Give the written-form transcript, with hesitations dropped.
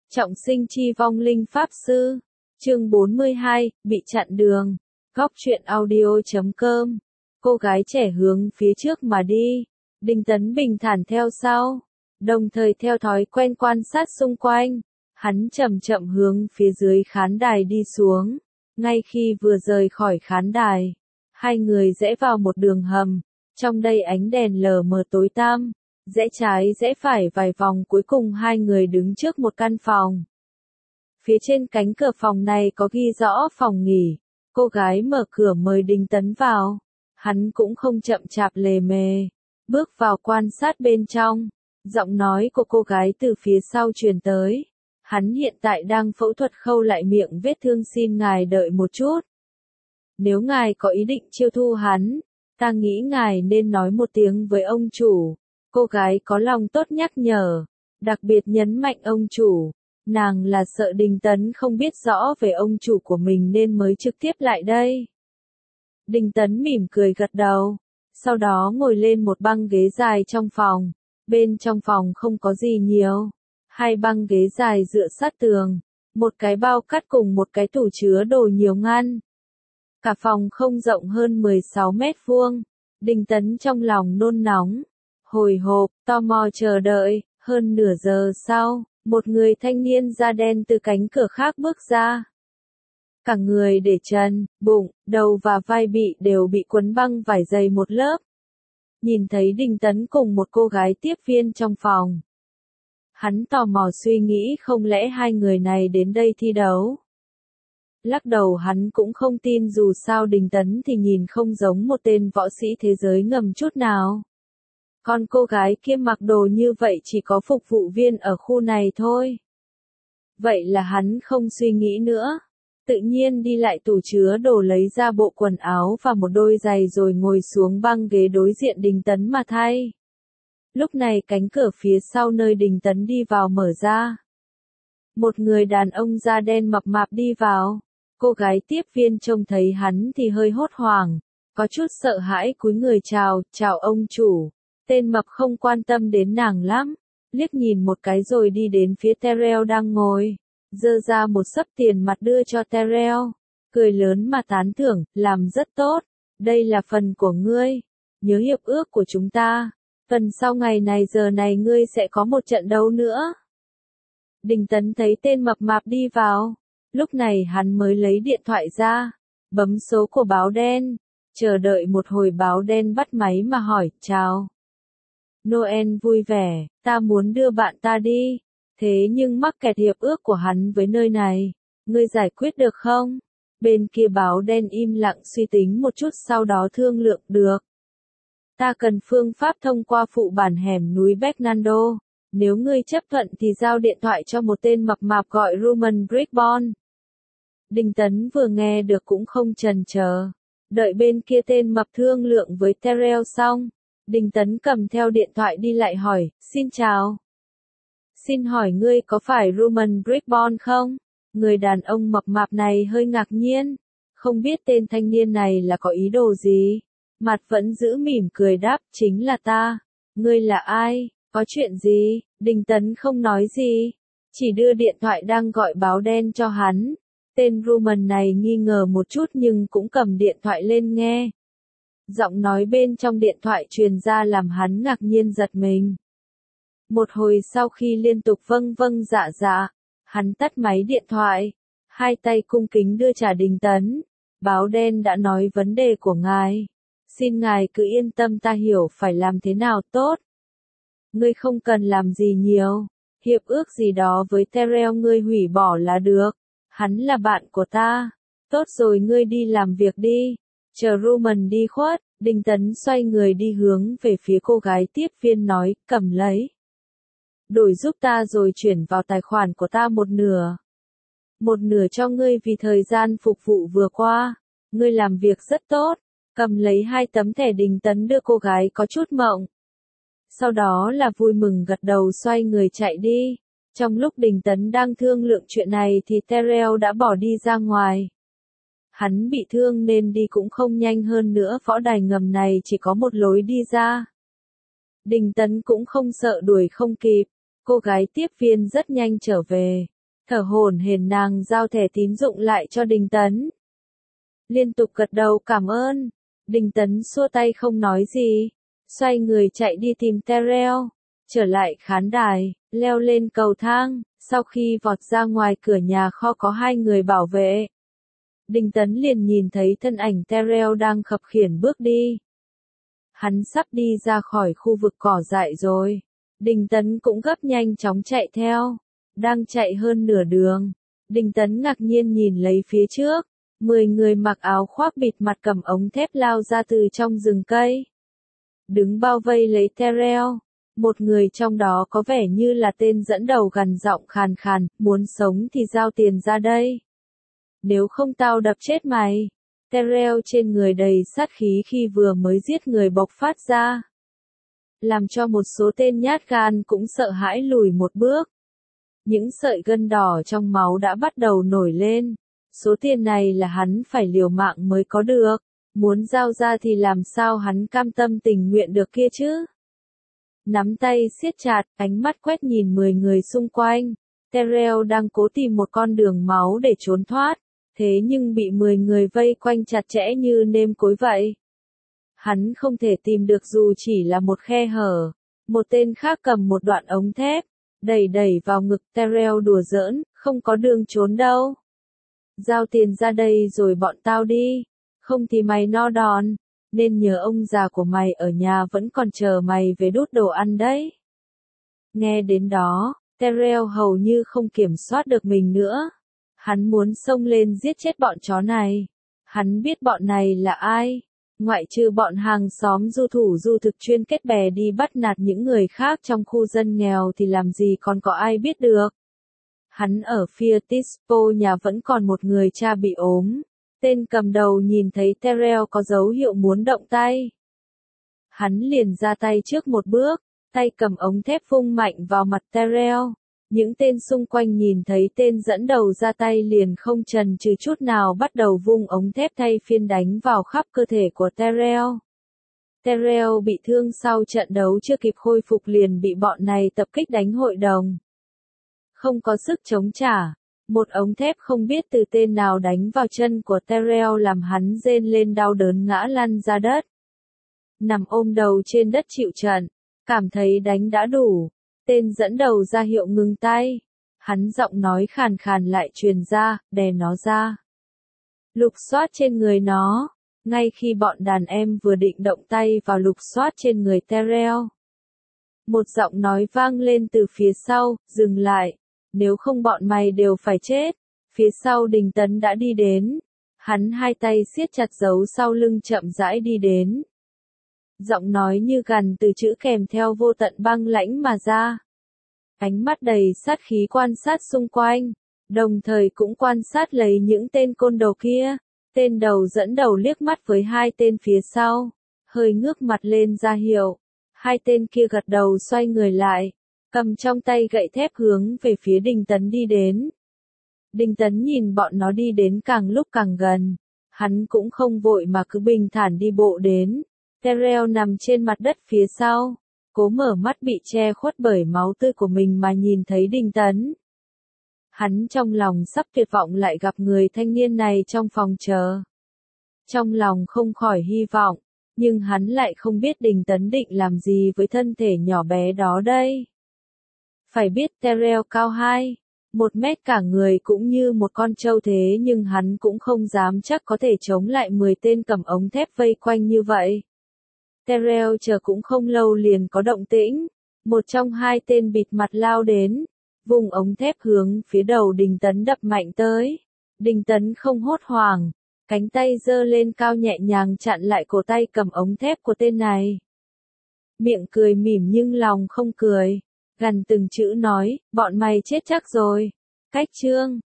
Trọng sinh chi vong linh pháp sư. Chương 42, bị chặn đường. Góc truyện audio.com. Cô gái trẻ hướng phía trước mà đi. Đinh Tấn bình thản theo sau. Đồng thời theo thói quen quan sát xung quanh. Hắn chậm chậm hướng phía dưới khán đài đi xuống. Ngay khi vừa rời khỏi khán đài, hai người rẽ vào một đường hầm. Trong đây ánh đèn lờ mờ tối tăm. Rẽ trái rẽ phải vài vòng, cuối cùng hai người đứng trước một căn phòng. Phía trên cánh cửa phòng này có ghi rõ phòng nghỉ. Cô gái mở cửa mời Đinh Tấn vào. Hắn cũng không chậm chạp lề mề. Bước vào quan sát bên trong. Giọng nói của cô gái từ phía sau truyền tới. Hắn hiện tại đang phẫu thuật khâu lại miệng vết thương, xin ngài đợi một chút. Nếu ngài có ý định chiêu thu hắn, ta nghĩ ngài nên nói một tiếng với ông chủ. Cô gái có lòng tốt nhắc nhở, đặc biệt nhấn mạnh ông chủ. Nàng là sợ Đinh Tấn không biết rõ về ông chủ của mình nên mới trực tiếp lại đây. Đinh Tấn mỉm cười gật đầu, sau đó ngồi lên một băng ghế dài trong phòng. Bên trong phòng không có gì nhiều. Hai băng ghế dài dựa sát tường, một cái bao cát cùng một cái tủ chứa đồ nhiều ngăn. Cả phòng không rộng hơn 16 mét vuông. Đinh Tấn trong lòng nôn nóng, hồi hộp, tò mò chờ đợi. Hơn nửa giờ sau, một người thanh niên da đen từ cánh cửa khác bước ra. Cả người để trần, bụng, đầu và vai đều bị quấn băng vải dày một lớp. Nhìn thấy Đinh Tấn cùng một cô gái tiếp viên trong phòng. Hắn tò mò suy nghĩ không lẽ hai người này đến đây thi đấu. Lắc đầu hắn cũng không tin, dù sao Đinh Tấn thì nhìn không giống một tên võ sĩ thế giới ngầm chút nào. Còn cô gái kia mặc đồ như vậy chỉ có phục vụ viên ở khu này thôi. Vậy là hắn không suy nghĩ nữa. Tự nhiên đi lại tủ chứa đồ lấy ra bộ quần áo và một đôi giày rồi ngồi xuống băng ghế đối diện Đinh Tấn mà thay. Lúc này cánh cửa phía sau nơi Đinh Tấn đi vào mở ra. Một người đàn ông da đen mập mạp đi vào. Cô gái tiếp viên trông thấy hắn thì hơi hốt hoảng, có chút sợ hãi cúi người chào ông chủ. Tên mập không quan tâm đến nàng lắm, liếc nhìn một cái rồi đi đến phía Terrell đang ngồi, giơ ra một xấp tiền mặt đưa cho Terrell, cười lớn mà tán thưởng, làm rất tốt, đây là phần của ngươi, nhớ hiệp ước của chúng ta, phần sau ngày này giờ này ngươi sẽ có một trận đấu nữa. Đinh Tấn thấy tên mập mạp đi vào, lúc này hắn mới lấy điện thoại ra, bấm số của báo đen, chờ đợi một hồi báo đen bắt máy mà hỏi, chào. Noel vui vẻ, ta muốn đưa bạn ta đi, thế nhưng mắc kẹt hiệp ước của hắn với nơi này, ngươi giải quyết được không? Bên kia báo đen im lặng suy tính một chút sau đó thương lượng, được. Ta cần phương pháp thông qua phụ bản hẻm núi Bernardo, nếu ngươi chấp thuận thì giao điện thoại cho một tên mập mạp gọi Roman Brickborn. Đinh Tấn vừa nghe được cũng không chần chờ, đợi bên kia tên mập thương lượng với Terrell xong. Đinh Tấn cầm theo điện thoại đi lại hỏi, xin chào. Xin hỏi ngươi có phải Roman Brickborn không? Người đàn ông mập mạp này hơi ngạc nhiên, không biết tên thanh niên này là có ý đồ gì. Mặt vẫn giữ mỉm cười đáp, chính là ta. Ngươi là ai? Có chuyện gì? Đinh Tấn không nói gì, chỉ đưa điện thoại đang gọi báo đen cho hắn. Tên Roman này nghi ngờ một chút nhưng cũng cầm điện thoại lên nghe. Giọng nói bên trong điện thoại truyền ra làm hắn ngạc nhiên giật mình. Một hồi sau khi liên tục vâng vâng dạ dạ, hắn tắt máy điện thoại, hai tay cung kính đưa trả Đinh Tấn. Báo đen đã nói vấn đề của ngài. Xin ngài cứ yên tâm, ta hiểu phải làm thế nào tốt. Ngươi không cần làm gì nhiều, hiệp ước gì đó với Terrell ngươi hủy bỏ là được. Hắn là bạn của ta. Tốt rồi, ngươi đi làm việc đi. Chờ Roman đi khuất, Đinh Tấn xoay người đi hướng về phía cô gái tiếp viên nói, cầm lấy. Đổi giúp ta rồi chuyển vào tài khoản của ta một nửa. Một nửa cho ngươi vì thời gian phục vụ vừa qua. Ngươi làm việc rất tốt. Cầm lấy hai tấm thẻ, Đinh Tấn đưa cô gái có chút mộng. Sau đó là vui mừng gật đầu xoay người chạy đi. Trong lúc Đinh Tấn đang thương lượng chuyện này thì Terrell đã bỏ đi ra ngoài. Hắn bị thương nên đi cũng không nhanh, hơn nữa võ đài ngầm này chỉ có một lối đi ra. Đinh Tấn cũng không sợ đuổi không kịp, cô gái tiếp viên rất nhanh trở về. Thở hổn hển nàng giao thẻ tín dụng lại cho Đình Tấn. Liên tục gật đầu cảm ơn. Đình Tấn xua tay không nói gì. Xoay người chạy đi tìm Terrell. Trở lại khán đài, leo lên cầu thang. Sau khi vọt ra ngoài cửa nhà kho có 2 người bảo vệ. Đình Tấn liền nhìn thấy thân ảnh Terrell đang khập khiễng bước đi. Hắn sắp đi ra khỏi khu vực cỏ dại rồi. Đình Tấn cũng gấp nhanh chóng chạy theo. Đang chạy hơn nửa đường. Đình Tấn ngạc nhiên nhìn lấy phía trước. 10 người mặc áo khoác bịt mặt cầm ống thép lao ra từ trong rừng cây. Đứng bao vây lấy Terrell. Một người trong đó có vẻ như là tên dẫn đầu gằn giọng khàn khàn, muốn sống thì giao tiền ra đây. Nếu không tao đập chết mày. Terrell trên người đầy sát khí khi vừa mới giết người bộc phát ra. Làm cho một số tên nhát gan cũng sợ hãi lùi một bước. Những sợi gân đỏ trong máu đã bắt đầu nổi lên. Số tiền này là hắn phải liều mạng mới có được. Muốn giao ra thì làm sao hắn cam tâm tình nguyện được kia chứ? Nắm tay siết chặt, ánh mắt quét nhìn 10 người xung quanh. Terrell đang cố tìm một con đường máu để trốn thoát. Thế nhưng bị 10 người vây quanh chặt chẽ như nêm cối vậy. Hắn không thể tìm được dù chỉ là một khe hở. Một tên khác cầm một đoạn ống thép. Đẩy vào ngực Terrell đùa giỡn, không có đường trốn đâu. Giao tiền ra đây rồi bọn tao đi. Không thì mày no đòn. Nên nhờ ông già của mày ở nhà vẫn còn chờ mày về đút đồ ăn đấy. Nghe đến đó, Terrell hầu như không kiểm soát được mình nữa. Hắn muốn xông lên giết chết bọn chó này. Hắn biết bọn này là ai. Ngoại trừ bọn hàng xóm du thủ du thực chuyên kết bè đi bắt nạt những người khác trong khu dân nghèo thì làm gì còn có ai biết được. Hắn ở phía Tispo nhà vẫn còn một người cha bị ốm. Tên cầm đầu nhìn thấy Terrell có dấu hiệu muốn động tay. Hắn liền ra tay trước một bước, tay cầm ống thép vung mạnh vào mặt Terrell. Những tên xung quanh nhìn thấy tên dẫn đầu ra tay liền không chần chừ chút nào bắt đầu vung ống thép thay phiên đánh vào khắp cơ thể của Terrell. Terrell bị thương sau trận đấu chưa kịp khôi phục liền bị bọn này tập kích đánh hội đồng. Không có sức chống trả. Một ống thép không biết từ tên nào đánh vào chân của Terrell làm hắn rên lên đau đớn ngã lăn ra đất. Nằm ôm đầu trên đất chịu trận, cảm thấy đánh đã đủ. Tên dẫn đầu ra hiệu ngừng tay. Hắn giọng nói khàn khàn lại truyền ra, đè nó ra. Lục soát trên người nó. Ngay khi bọn đàn em vừa định động tay vào lục soát trên người Terrell. Một giọng nói vang lên từ phía sau, dừng lại. Nếu không bọn mày đều phải chết. Phía sau Đình Tấn đã đi đến. Hắn hai tay siết chặt giấu sau lưng chậm rãi đi đến. Giọng nói như gằn từ chữ kèm theo vô tận băng lãnh mà ra. Ánh mắt đầy sát khí quan sát xung quanh. Đồng thời cũng quan sát lấy những tên côn đồ kia. Tên đầu dẫn đầu liếc mắt với hai tên phía sau. Hơi ngước mặt lên ra hiệu. Hai tên kia gật đầu xoay người lại. Cầm trong tay gậy thép hướng về phía Đình Tấn đi đến. Đình Tấn nhìn bọn nó đi đến càng lúc càng gần. Hắn cũng không vội mà cứ bình thản đi bộ đến. Terrell nằm trên mặt đất phía sau. Cố mở mắt bị che khuất bởi máu tươi của mình mà nhìn thấy Đình Tấn. Hắn trong lòng sắp tuyệt vọng lại gặp người thanh niên này trong phòng chờ. Trong lòng không khỏi hy vọng. Nhưng hắn lại không biết Đình Tấn định làm gì với thân thể nhỏ bé đó đây. Phải biết Terrell cao 1 mét cả người cũng như một con trâu thế nhưng hắn cũng không dám chắc có thể chống lại 10 tên cầm ống thép vây quanh như vậy. Terrell chờ cũng không lâu liền có động tĩnh. Một trong hai tên bịt mặt lao đến. Vùng ống thép hướng phía đầu Đình Tấn đập mạnh tới. Đình Tấn không hốt hoảng. Cánh tay giơ lên cao nhẹ nhàng chặn lại cổ tay cầm ống thép của tên này. Miệng cười mỉm nhưng lòng không cười. Gằn từng chữ nói, bọn mày chết chắc rồi. Cách chương